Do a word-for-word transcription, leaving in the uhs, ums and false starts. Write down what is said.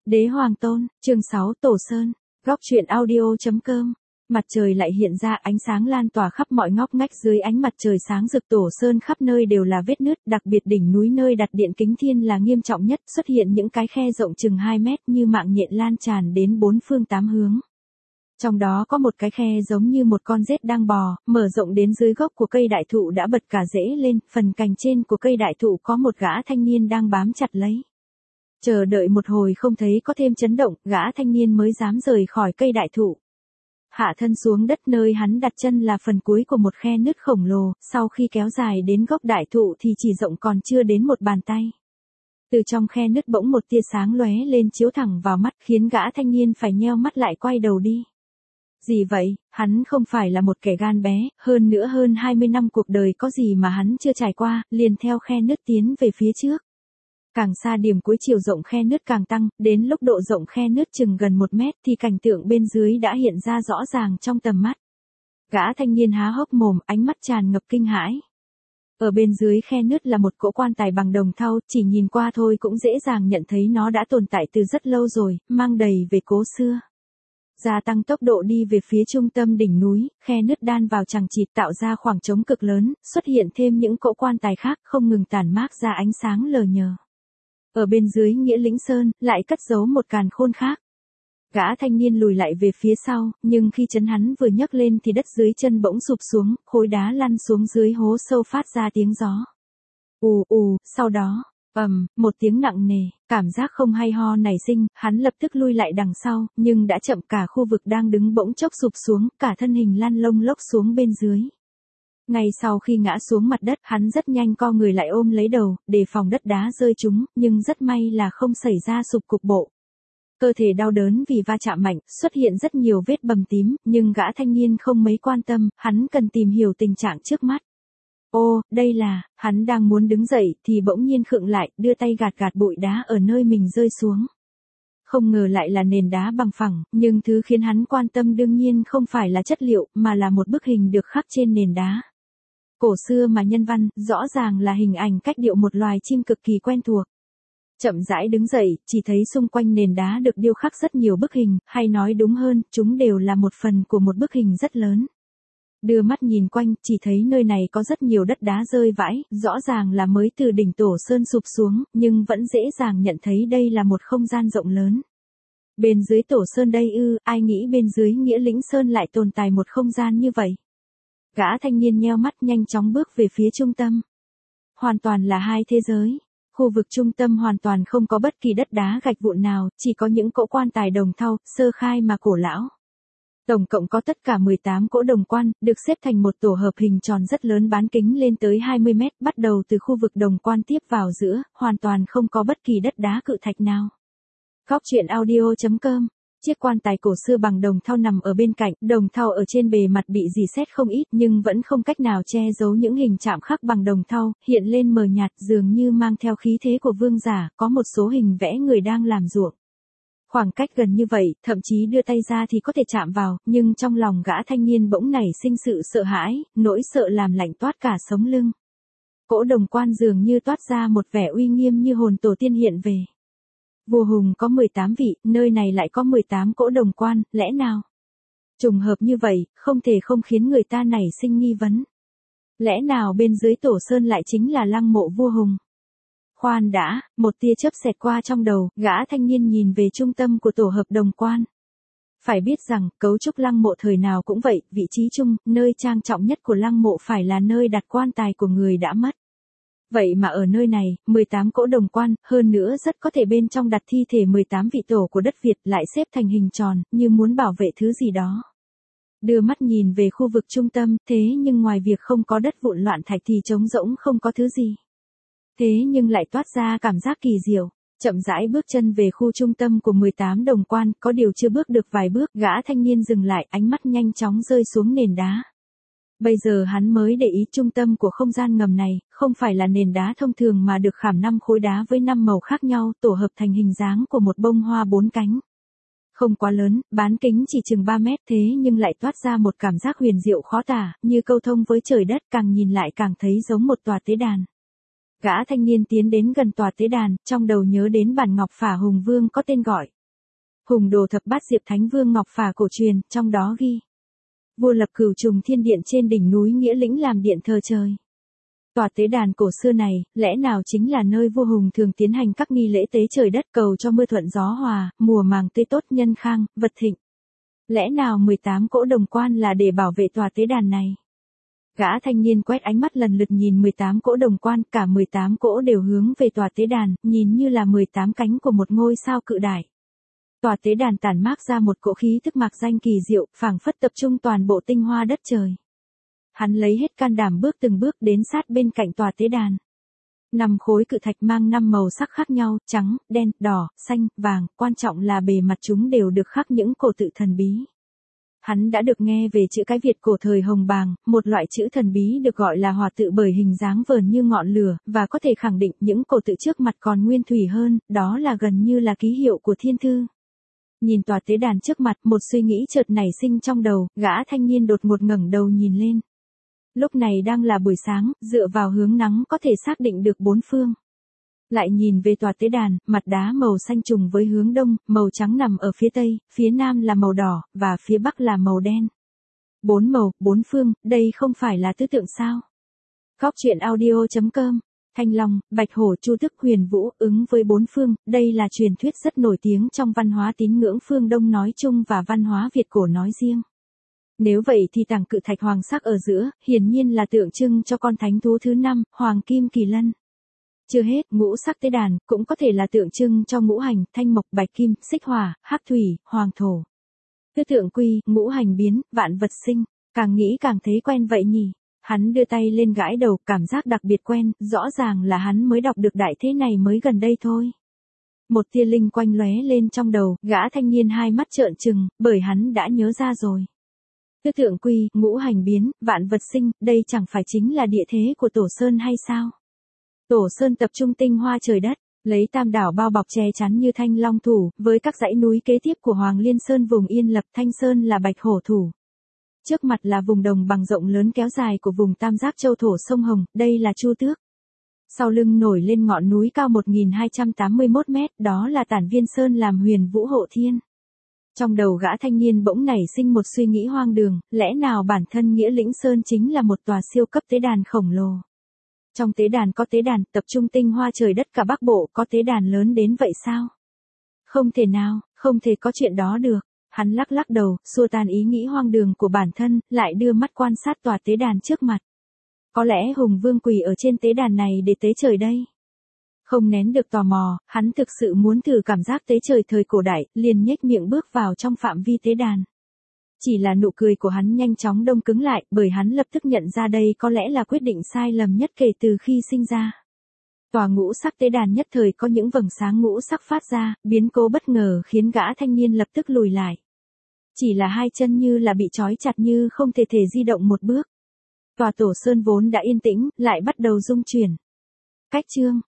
Đế Hoàng Tôn, chương sáu Tổ Sơn, góc truyện audio.com. Mặt trời lại hiện ra, ánh sáng lan tỏa khắp mọi ngóc ngách dưới ánh mặt trời sáng rực. Tổ Sơn khắp nơi đều là vết nứt, đặc biệt đỉnh núi nơi đặt điện kính thiên là nghiêm trọng nhất, xuất hiện những cái khe rộng chừng hai mét như mạng nhện lan tràn đến bốn phương tám hướng. Trong đó có một cái khe giống như một con rết đang bò, mở rộng đến dưới gốc của cây đại thụ đã bật cả rễ lên, phần cành trên của cây đại thụ có một gã thanh niên đang bám chặt lấy. Chờ đợi một hồi không thấy có thêm chấn động, gã thanh niên mới dám rời khỏi cây đại thụ. Hạ thân xuống đất, nơi hắn đặt chân là phần cuối của một khe nứt khổng lồ, sau khi kéo dài đến gốc đại thụ thì chỉ rộng còn chưa đến một bàn tay. Từ trong khe nứt bỗng một tia sáng lóe lên chiếu thẳng vào mắt, khiến gã thanh niên phải nheo mắt lại quay đầu đi. Gì vậy, hắn không phải là một kẻ gan bé, hơn nữa hơn hai mươi năm cuộc đời có gì mà hắn chưa trải qua, liền theo khe nứt tiến về phía trước. Càng xa điểm cuối chiều rộng khe nứt càng tăng, đến lúc độ rộng khe nứt chừng gần một mét thì cảnh tượng bên dưới đã hiện ra rõ ràng trong tầm mắt. Gã thanh niên há hốc mồm, ánh mắt tràn ngập kinh hãi. Ở bên dưới khe nứt là một cỗ quan tài bằng đồng thau, chỉ nhìn qua thôi cũng dễ dàng nhận thấy nó đã tồn tại từ rất lâu rồi, mang đầy về cố xưa. Gia tăng tốc độ đi về phía trung tâm đỉnh núi, khe nứt đan vào chằng chịt tạo ra khoảng trống cực lớn, xuất hiện thêm những cỗ quan tài khác không ngừng tản mát ra ánh sáng lờ nhờ. Ở bên dưới Nghĩa Lĩnh Sơn, lại cất giấu một càn khôn khác. Gã thanh niên lùi lại về phía sau, nhưng khi chân hắn vừa nhấc lên thì đất dưới chân bỗng sụp xuống, khối đá lăn xuống dưới hố sâu phát ra tiếng gió. Ù ù, sau đó, ầm, một tiếng nặng nề, cảm giác không hay ho nảy sinh, hắn lập tức lui lại đằng sau, nhưng đã chậm, cả khu vực đang đứng bỗng chốc sụp xuống, cả thân hình lăn lông lốc xuống bên dưới. Ngay sau khi ngã xuống mặt đất, hắn rất nhanh co người lại ôm lấy đầu, đề phòng đất đá rơi trúng, nhưng rất may là không xảy ra sụp cục bộ. Cơ thể đau đớn vì va chạm mạnh, xuất hiện rất nhiều vết bầm tím, nhưng gã thanh niên không mấy quan tâm, hắn cần tìm hiểu tình trạng trước mắt. Ô, đây là, hắn đang muốn đứng dậy thì bỗng nhiên khựng lại, đưa tay gạt gạt bụi đá ở nơi mình rơi xuống. Không ngờ lại là nền đá bằng phẳng, nhưng thứ khiến hắn quan tâm đương nhiên không phải là chất liệu, mà là một bức hình được khắc trên nền đá. Cổ xưa mà nhân văn, rõ ràng là hình ảnh cách điệu một loài chim cực kỳ quen thuộc. Chậm rãi đứng dậy, chỉ thấy xung quanh nền đá được điêu khắc rất nhiều bức hình, hay nói đúng hơn, chúng đều là một phần của một bức hình rất lớn. Đưa mắt nhìn quanh, chỉ thấy nơi này có rất nhiều đất đá rơi vãi, rõ ràng là mới từ đỉnh Tổ Sơn sụp xuống, nhưng vẫn dễ dàng nhận thấy đây là một không gian rộng lớn. Bên dưới Tổ Sơn đây ư, ai nghĩ bên dưới Nghĩa Lĩnh Sơn lại tồn tại một không gian như vậy. Gã thanh niên nheo mắt nhanh chóng bước về phía trung tâm. Hoàn toàn là hai thế giới. Khu vực trung tâm hoàn toàn không có bất kỳ đất đá gạch vụn nào, chỉ có những cỗ quan tài đồng thau, sơ khai mà cổ lão. Tổng cộng có tất cả mười tám cỗ đồng quan, được xếp thành một tổ hợp hình tròn rất lớn bán kính lên tới hai mươi mét, bắt đầu từ khu vực đồng quan tiếp vào giữa, hoàn toàn không có bất kỳ đất đá cự thạch nào. Góc truyện audio.com. Chiếc quan tài cổ xưa bằng đồng thau nằm ở bên cạnh, đồng thau ở trên bề mặt bị rỉ sét không ít nhưng vẫn không cách nào che giấu những hình chạm khắc bằng đồng thau, hiện lên mờ nhạt dường như mang theo khí thế của vương giả, có một số hình vẽ người đang làm ruộng. Khoảng cách gần như vậy, thậm chí đưa tay ra thì có thể chạm vào, nhưng trong lòng gã thanh niên bỗng nảy sinh sự sợ hãi, nỗi sợ làm lạnh toát cả sống lưng. Cỗ đồng quan dường như toát ra một vẻ uy nghiêm như hồn tổ tiên hiện về. Vua Hùng có mười tám vị, nơi này lại có mười tám cỗ đồng quan, lẽ nào? Trùng hợp như vậy, không thể không khiến người ta nảy sinh nghi vấn. Lẽ nào bên dưới Tổ Sơn lại chính là lăng mộ vua Hùng? Khoan đã, một tia chớp xẹt qua trong đầu, gã thanh niên nhìn về trung tâm của tổ hợp đồng quan. Phải biết rằng, cấu trúc lăng mộ thời nào cũng vậy, vị trí chung, nơi trang trọng nhất của lăng mộ phải là nơi đặt quan tài của người đã mất. Vậy mà ở nơi này, mười tám cỗ đồng quan, hơn nữa rất có thể bên trong đặt thi thể mười tám vị tổ của đất Việt lại xếp thành hình tròn, như muốn bảo vệ thứ gì đó. Đưa mắt nhìn về khu vực trung tâm, thế nhưng ngoài việc không có đất vụn loạn thạch thì trống rỗng không có thứ gì. Thế nhưng lại toát ra cảm giác kỳ diệu. Chậm rãi bước chân về khu trung tâm của mười tám đồng quan, có điều chưa bước được vài bước, gã thanh niên dừng lại, ánh mắt nhanh chóng rơi xuống nền đá. Bây giờ hắn mới để ý trung tâm của không gian ngầm này, không phải là nền đá thông thường mà được khảm năm khối đá với năm màu khác nhau, tổ hợp thành hình dáng của một bông hoa bốn cánh. Không quá lớn, bán kính chỉ chừng ba mét, thế nhưng lại toát ra một cảm giác huyền diệu khó tả, như câu thông với trời đất, càng nhìn lại càng thấy giống một tòa tế đàn. Gã thanh niên tiến đến gần tòa tế đàn, trong đầu nhớ đến bản ngọc phả Hùng Vương có tên gọi. Hùng đồ thập bát Diệp Thánh Vương Ngọc Phả cổ truyền, trong đó ghi. Vua lập Cửu Trùng Thiên Điện trên đỉnh núi Nghĩa Lĩnh làm điện thờ trời. Tòa tế đàn cổ xưa này, lẽ nào chính là nơi vua Hùng thường tiến hành các nghi lễ tế trời đất cầu cho mưa thuận gió hòa, mùa màng tươi tốt nhân khang, vật thịnh. Lẽ nào mười tám cỗ đồng quan là để bảo vệ tòa tế đàn này? Gã thanh niên quét ánh mắt lần lượt nhìn mười tám cỗ đồng quan, cả mười tám cỗ đều hướng về tòa tế đàn, nhìn như là mười tám cánh của một ngôi sao cự đại. Tòa tế đàn tản mát ra một cỗ khí thức mạc danh kỳ diệu, phảng phất tập trung toàn bộ tinh hoa đất trời. Hắn lấy hết can đảm bước từng bước đến sát bên cạnh tòa tế đàn. Năm khối cự thạch mang năm màu sắc khác nhau, trắng, đen, đỏ, xanh, vàng, quan trọng là bề mặt chúng đều được khắc những cổ tự thần bí. Hắn đã được nghe về chữ cái Việt cổ thời Hồng Bàng, một loại chữ thần bí được gọi là hòa tự bởi hình dáng vờn như ngọn lửa, và có thể khẳng định những cổ tự trước mặt còn nguyên thủy hơn, đó là gần như là ký hiệu của thiên thư. Nhìn tòa tế đàn trước mặt, một suy nghĩ chợt nảy sinh trong đầu, gã thanh niên đột ngột ngẩng đầu nhìn lên. Lúc này đang là buổi sáng, dựa vào hướng nắng có thể xác định được bốn phương. Lại nhìn về tòa tế đàn, mặt đá màu xanh trùng với hướng đông, màu trắng nằm ở phía tây, phía nam là màu đỏ, và phía bắc là màu đen. Bốn màu, bốn phương, đây không phải là tứ tượng sao? Góc truyện audio chấm com. Thanh Long, Bạch Hổ, Chu Tước, Huyền Vũ ứng với bốn phương, đây là truyền thuyết rất nổi tiếng trong văn hóa tín ngưỡng phương Đông nói chung và văn hóa Việt cổ nói riêng. Nếu vậy thì tảng cự thạch hoàng sắc ở giữa, hiển nhiên là tượng trưng cho con thánh thú thứ năm, Hoàng Kim Kỳ Lân. Chưa hết, ngũ sắc tế đàn, cũng có thể là tượng trưng cho ngũ hành, thanh mộc, bạch kim, xích hỏa, hắc thủy, hoàng thổ. Tư tượng quy, ngũ hành biến, vạn vật sinh, càng nghĩ càng thấy quen vậy nhỉ. Hắn đưa tay lên gãi đầu, cảm giác đặc biệt quen, rõ ràng là hắn mới đọc được đại thế này mới gần đây thôi. Một tia linh quanh lóe lên trong đầu, gã thanh niên hai mắt trợn trừng, bởi hắn đã nhớ ra rồi. Tư tượng quy, ngũ hành biến, vạn vật sinh, đây chẳng phải chính là địa thế của Tổ Sơn hay sao? Tổ Sơn tập trung tinh hoa trời đất, lấy Tam đảo bao bọc che chắn như Thanh Long thủ, với các dãy núi kế tiếp của Hoàng Liên Sơn vùng Yên Lập, Thanh Sơn là Bạch Hổ thủ. Trước mặt là vùng đồng bằng rộng lớn kéo dài của vùng Tam Giác Châu thổ sông Hồng, đây là Chu Tước. Sau lưng nổi lên ngọn núi cao một nghìn hai trăm tám mươi mốt mét, đó là Tản Viên Sơn làm Huyền Vũ hộ thiên. Trong đầu gã thanh niên bỗng nảy sinh một suy nghĩ hoang đường, lẽ nào bản thân Nghĩa Lĩnh Sơn chính là một tòa siêu cấp tế đàn khổng lồ? Trong tế đàn có tế đàn, tập trung tinh hoa trời đất cả Bắc Bộ, có tế đàn lớn đến vậy sao? Không thể nào, không thể có chuyện đó được. Hắn lắc lắc đầu, xua tan ý nghĩ hoang đường của bản thân, lại đưa mắt quan sát tòa tế đàn trước mặt. Có lẽ Hùng Vương quỳ ở trên tế đàn này để tế trời đây. Không nén được tò mò, hắn thực sự muốn thử cảm giác tế trời thời cổ đại, liền nhếch miệng bước vào trong phạm vi tế đàn. Chỉ là nụ cười của hắn nhanh chóng đông cứng lại, bởi hắn lập tức nhận ra đây có lẽ là quyết định sai lầm nhất kể từ khi sinh ra. Tòa ngũ sắc tế đàn nhất thời có những vầng sáng ngũ sắc phát ra, biến cố bất ngờ khiến gã thanh niên lập tức lùi lại. Chỉ là hai chân như là bị trói chặt như không thể thể di động một bước. Tòa Tổ Sơn vốn đã yên tĩnh, lại bắt đầu rung chuyển. Cách chương